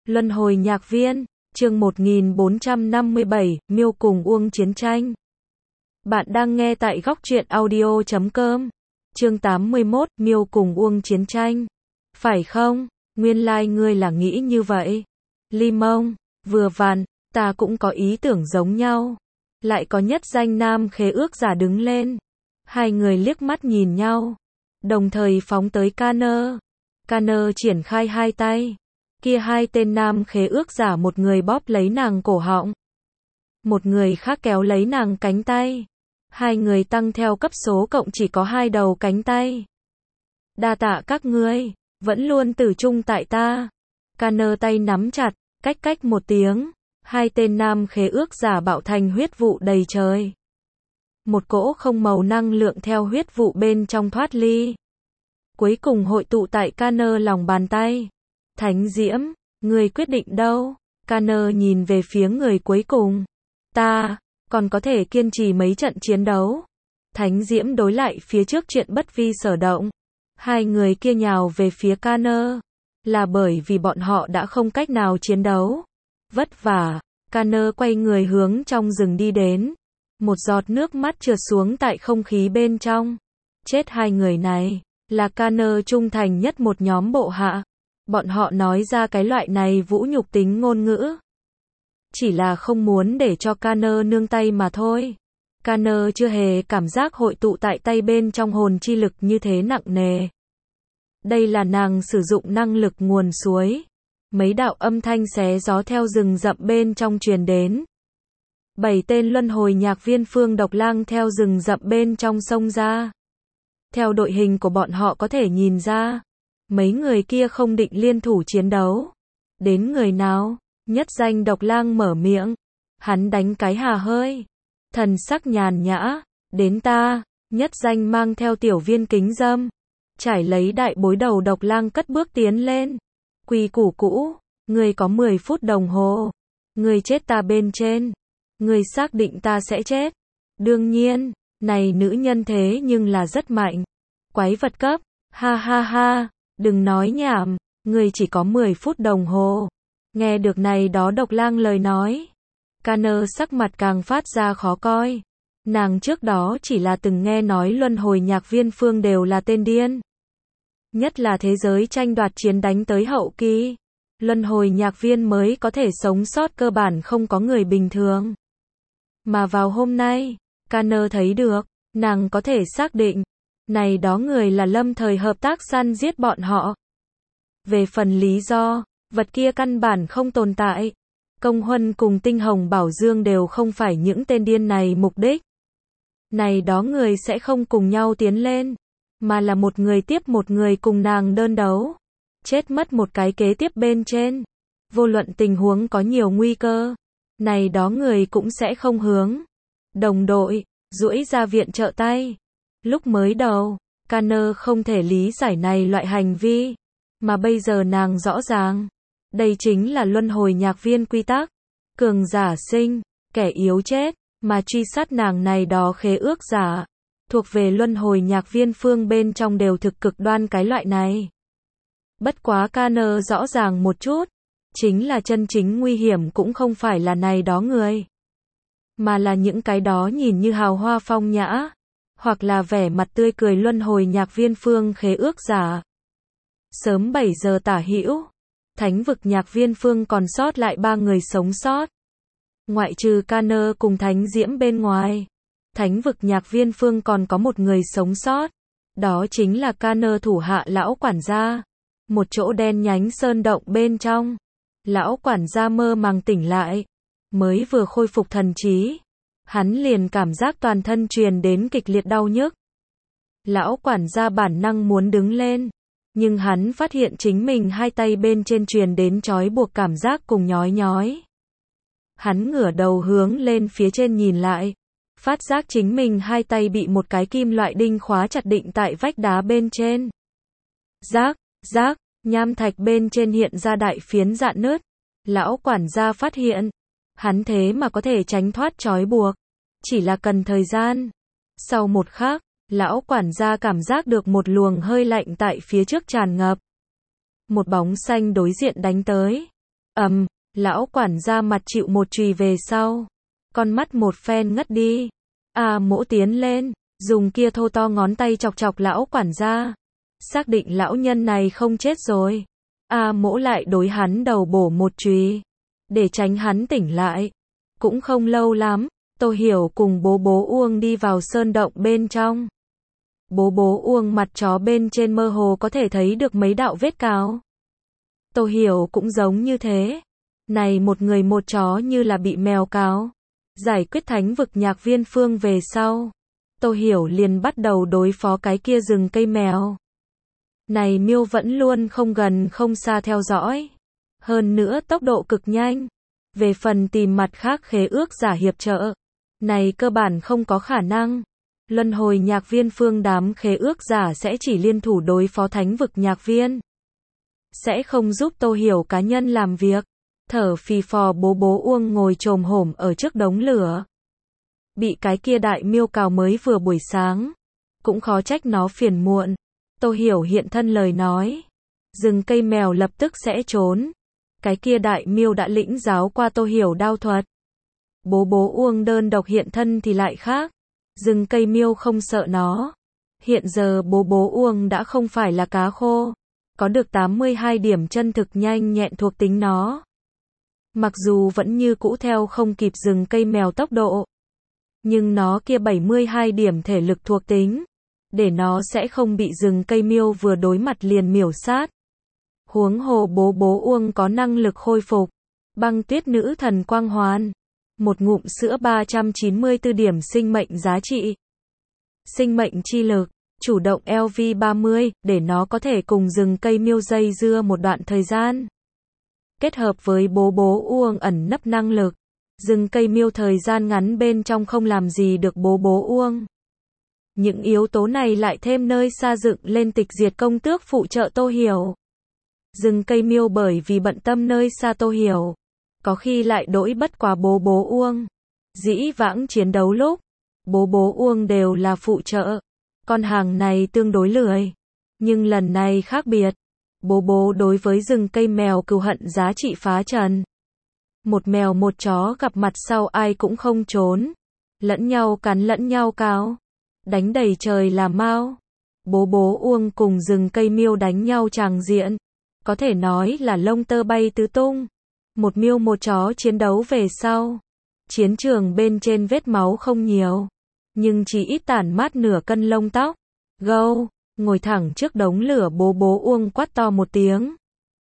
Luân hồi nhạc viên, chương 1457, Miêu cùng Uông chiến tranh. Bạn đang nghe tại góc truyện audio.com. Chương 81, Miêu cùng Uông chiến tranh. Phải không? Nguyên lai ngươi là nghĩ như vậy. Limong, vừa vặn, ta cũng có ý tưởng giống nhau. Lại có nhất danh nam khế ước giả đứng lên. Hai người liếc mắt nhìn nhau, đồng thời phóng tới Canner. Canner triển khai hai tay. Kia hai tên nam khế ước giả, một người bóp lấy nàng cổ họng, một người khác kéo lấy nàng cánh tay. Hai người tăng theo cấp số cộng chỉ có hai đầu cánh tay. Đa tạ các ngươi, vẫn luôn tử chung tại ta. Canner tay nắm chặt, cách một tiếng, hai tên nam khế ước giả bạo thành huyết vụ đầy trời. Một cỗ không màu năng lượng theo huyết vụ bên trong thoát ly, cuối cùng hội tụ tại Canner lòng bàn tay. Thánh Diễm, người quyết định đâu? Canner nhìn về phía người cuối cùng. Ta còn có thể kiên trì mấy trận chiến đấu. Thánh Diễm đối lại phía trước chuyện bất vi sở động. Hai người kia nhào về phía Canner, là bởi vì bọn họ đã không cách nào chiến đấu. Vất vả. Canner quay người hướng trong rừng đi đến. Một giọt nước mắt trượt xuống tại không khí bên trong. Chết hai người này, là Canner trung thành nhất một nhóm bộ hạ. Bọn họ nói ra cái loại này vũ nhục tính ngôn ngữ, chỉ là không muốn để cho Canner nương tay mà thôi. Canner chưa hề cảm giác hội tụ tại tay bên trong hồn chi lực như thế nặng nề. Đây là nàng sử dụng năng lực nguồn suối. Mấy đạo âm thanh xé gió theo rừng rậm bên trong truyền đến. 7 tên luân hồi nhạc viên Phương Độc Lang theo rừng rậm bên trong xông ra. Theo đội hình của bọn họ có thể nhìn ra, mấy người kia không định liên thủ chiến đấu. Đến người nào? Nhất danh Độc Lang mở miệng. Hắn đánh cái hà hơi, thần sắc nhàn nhã. Đến ta. Nhất danh mang theo tiểu viên kính dâm, trải lấy đại bối đầu Độc Lang cất bước tiến lên. Quy củ cũ, ngươi có 10 phút đồng hồ. Ngươi chết ta bên trên. Ngươi xác định ta sẽ chết? Đương nhiên, này nữ nhân thế nhưng là rất mạnh. Quái vật cấp, ha ha ha. Đừng nói nhảm, ngươi chỉ có 10 phút đồng hồ. Nghe được này đó Độc Lang lời nói, Canner sắc mặt càng phát ra khó coi. Nàng trước đó chỉ là từng nghe nói luân hồi nhạc viên Phương đều là tên điên. Nhất là thế giới tranh đoạt chiến đánh tới hậu kỳ, luân hồi nhạc viên mới có thể sống sót, cơ bản không có người bình thường. Mà vào hôm nay, Canner thấy được, nàng có thể xác định, này đó người là lâm thời hợp tác săn giết bọn họ. Về phần lý do, vật kia căn bản không tồn tại. Công Huân cùng Tinh Hồng Bảo Dương đều không phải những tên điên này mục đích. Này đó người sẽ không cùng nhau tiến lên, mà là một người tiếp một người cùng nàng đơn đấu. Chết mất một cái kế tiếp bên trên. Vô luận tình huống có nhiều nguy cơ, này đó người cũng sẽ không hướng đồng đội duỗi ra viện trợ tay. Lúc mới đầu, Canner không thể lý giải này loại hành vi, mà bây giờ nàng rõ ràng. Đây chính là luân hồi nhạc viên quy tắc. Cường giả sinh, kẻ yếu chết, mà truy sát nàng này đó khế ước giả, thuộc về luân hồi nhạc viên Phương bên trong đều thực cực đoan cái loại này. Bất quá Canner rõ ràng một chút, chính là chân chính nguy hiểm cũng không phải là này đó người, mà là những cái đó nhìn như hào hoa phong nhã, hoặc là vẻ mặt tươi cười luân hồi nhạc viên Phương khế ước giả. Sớm 7 giờ tả hữu, thánh vực nhạc viên Phương còn sót lại 3 người sống sót. Ngoại trừ Canner cùng Thánh Diễm bên ngoài, thánh vực nhạc viên Phương còn có một người sống sót. Đó chính là Canner thủ hạ lão quản gia. Một chỗ đen nhánh sơn động bên trong, lão quản gia mơ màng tỉnh lại, mới vừa khôi phục thần trí, hắn liền cảm giác toàn thân truyền đến kịch liệt đau nhức. Lão quản gia bản năng muốn đứng lên, nhưng hắn phát hiện chính mình hai tay bên trên truyền đến trói buộc cảm giác cùng nhói nhói. Hắn ngửa đầu hướng lên phía trên nhìn lại, phát giác chính mình hai tay bị một cái kim loại đinh khóa chặt định tại vách đá bên trên. Rác, nham thạch bên trên hiện ra đại phiến rạn nứt. Lão quản gia phát hiện, hắn thế mà có thể tránh thoát trói buộc, chỉ là cần thời gian. Sau một khắc, lão quản gia cảm giác được một luồng hơi lạnh tại phía trước tràn ngập. Một bóng xanh đối diện đánh tới. Lão quản gia mặt chịu một chùy về sau. Con mắt một phen ngất đi. A Mỗ tiến lên, dùng kia thô to ngón tay chọc chọc lão quản gia. Xác định lão nhân này không chết rồi. A Mỗ lại đối hắn đầu bổ một chùy, để tránh hắn tỉnh lại. Cũng không lâu lắm, Tô Hiểu cùng bố Uông đi vào sơn động bên trong. Bố Uông mặt chó bên trên mơ hồ có thể thấy được mấy đạo vết cào. Tô Hiểu cũng giống như thế. Này một người một chó như là bị mèo cào. Giải quyết thánh vực Nhạc Viên Phương về sau, Tô Hiểu liền bắt đầu đối phó cái kia rừng cây mèo. Này miêu vẫn luôn không gần không xa theo dõi. Hơn nữa tốc độ cực nhanh. Về phần tìm mặt khác khế ước giả hiệp trợ, này cơ bản không có khả năng. Luân hồi Nhạc Viên Phương đám khế ước giả sẽ chỉ liên thủ đối phó thánh vực Nhạc Viên. Sẽ không giúp Tô Hiểu cá nhân làm việc. Thở phì phò bố Uông ngồi chồm hổm ở trước đống lửa. Bị cái kia đại miêu cào mới vừa buổi sáng. Cũng khó trách nó phiền muộn. Tô Hiểu hiện thân lời nói. Rừng cây mèo lập tức sẽ trốn. Cái kia đại miêu đã lĩnh giáo qua Tô Hiểu đao thuật. Bố Uông đơn độc hiện thân thì lại khác. Rừng cây miêu không sợ nó. Hiện giờ bố Uông đã không phải là cá khô. Có được 82 điểm chân thực nhanh nhẹn thuộc tính nó. Mặc dù vẫn như cũ theo không kịp rừng cây mèo tốc độ. Nhưng nó kia 72 điểm thể lực thuộc tính. Để nó sẽ không bị rừng cây miêu vừa đối mặt liền miểu sát. Huống hồ bố Uông có năng lực khôi phục. Băng tuyết nữ thần quang hoàn. Một ngụm sữa 394 điểm sinh mệnh giá trị. Sinh mệnh chi lực. Chủ động LV30, để nó có thể cùng rừng cây miêu dây dưa một đoạn thời gian. Kết hợp với bố Uông ẩn nấp năng lực. Rừng cây miêu thời gian ngắn bên trong không làm gì được bố Uông. Những yếu tố này lại thêm nơi xa dựng lên tịch diệt công tước phụ trợ Tô Hiểu. Rừng cây miêu bởi vì bận tâm nơi xa Tô Hiểu. Có khi lại đỗi bất quá bố Uông. Dĩ vãng chiến đấu lúc, bố Uông đều là phụ trợ. Con hàng này tương đối lười. Nhưng lần này khác biệt. Bố đối với rừng cây mèo cừu hận giá trị phá trần. Một mèo một chó gặp mặt sau ai cũng không trốn. Lẫn nhau cắn lẫn nhau cào. Đánh đầy trời là mau. Bố Uông cùng rừng cây miêu đánh nhau tràng diện. Có thể nói là lông tơ bay tứ tung. Một miêu một chó chiến đấu về sau. Chiến trường bên trên vết máu không nhiều. Nhưng chỉ ít tản mát nửa cân lông tóc. Gâu, ngồi thẳng trước đống lửa bố Uông quát to một tiếng.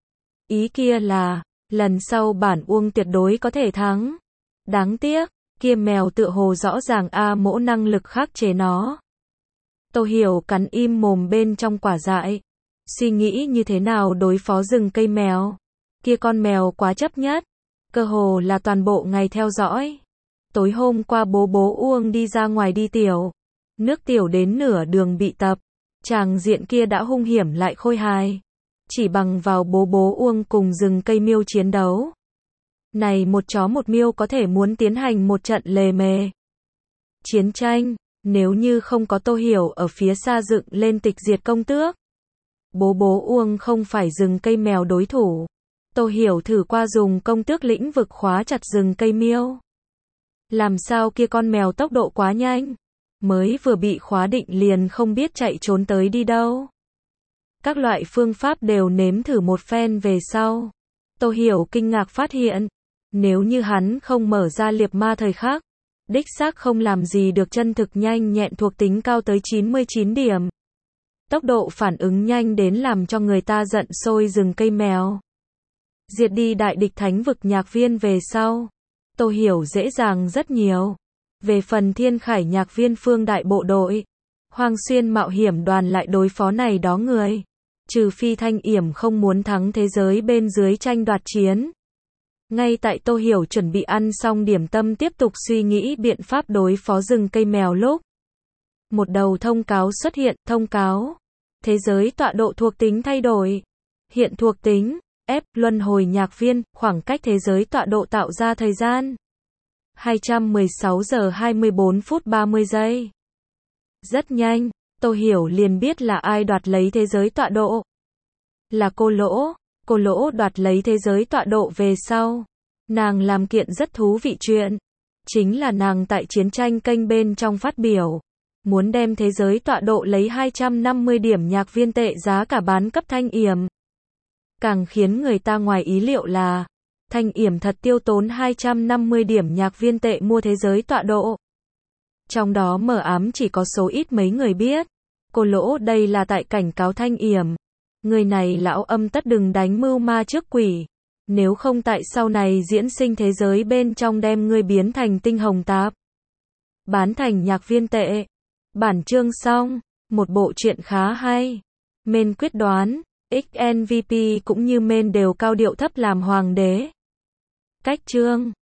Ý kia là, lần sau bản Uông tuyệt đối có thể thắng. Đáng tiếc, kia mèo tựa hồ rõ ràng A Mỗ năng lực khắc chế nó. Tô Hiểu cắn im mồm bên trong quả dại. Suy nghĩ như thế nào đối phó rừng cây mèo. Kia con mèo quá chấp nhất. Cơ hồ là toàn bộ ngày theo dõi. Tối hôm qua bố Uông đi ra ngoài đi tiểu. Nước tiểu đến nửa đường bị tập. Tràng diện kia đã hung hiểm lại khôi hài. Chỉ bằng vào bố Uông cùng rừng cây miêu chiến đấu. Này một chó một miêu có thể muốn tiến hành một trận lề mề. Chiến tranh, nếu như không có Tô Hiểu ở phía xa dựng lên tịch diệt công tước. Bố Uông không phải rừng cây mèo đối thủ. Tô Hiểu thử qua dùng công tước lĩnh vực khóa chặt rừng cây miêu. Làm sao kia con mèo tốc độ quá nhanh. Mới vừa bị khóa định liền không biết chạy trốn tới đi đâu. Các loại phương pháp đều nếm thử một phen về sau. Tô Hiểu kinh ngạc phát hiện. Nếu như hắn không mở ra liệp ma thời khắc. Đích xác không làm gì được chân thực nhanh nhẹn thuộc tính cao tới 99 điểm. Tốc độ phản ứng nhanh đến làm cho người ta giận sôi rừng cây mèo. Diệt đi đại địch thánh vực Nhạc Viên về sau. Tô Hiểu dễ dàng rất nhiều. Về phần Thiên Khải Nhạc Viên Phương đại bộ đội. Hoang Xuyên mạo hiểm đoàn lại đối phó này đó người. Trừ phi Thanh Yểm không muốn thắng thế giới bên dưới tranh đoạt chiến. Ngay tại Tô Hiểu chuẩn bị ăn xong điểm tâm tiếp tục suy nghĩ biện pháp đối phó rừng cây mèo lúc. Một đầu thông cáo xuất hiện, thông cáo. Thế giới tọa độ thuộc tính thay đổi. Hiện thuộc tính, F, luân hồi Nhạc Viên, khoảng cách thế giới tọa độ tạo ra thời gian. 216 giờ 24 phút 30 giây. Rất nhanh, Tô Hiểu liền biết là ai đoạt lấy thế giới tọa độ. Là cô Lỗ. Cô Lỗ đoạt lấy thế giới tọa độ về sau. Nàng làm kiện rất thú vị chuyện. Chính là nàng tại chiến tranh kênh bên trong phát biểu. Muốn đem thế giới tọa độ lấy 250 điểm nhạc viên tệ giá cả bán cấp Thanh Yểm. Càng khiến người ta ngoài ý liệu là, Thanh Yểm thật tiêu tốn 250 điểm nhạc viên tệ mua thế giới tọa độ. Trong đó mờ ám chỉ có số ít mấy người biết. Cô Lỗ đây là tại cảnh cáo Thanh Yểm. Người này lão âm tất đừng đánh mưu ma trước quỷ. Nếu không tại sau này diễn sinh thế giới bên trong đem ngươi biến thành tinh hồng tạp. Bán thành nhạc viên tệ. Bản chương xong. Một bộ truyện khá hay. Main quyết đoán. XNVP cũng như main đều cao điệu thấp làm hoàng đế. Cách chương.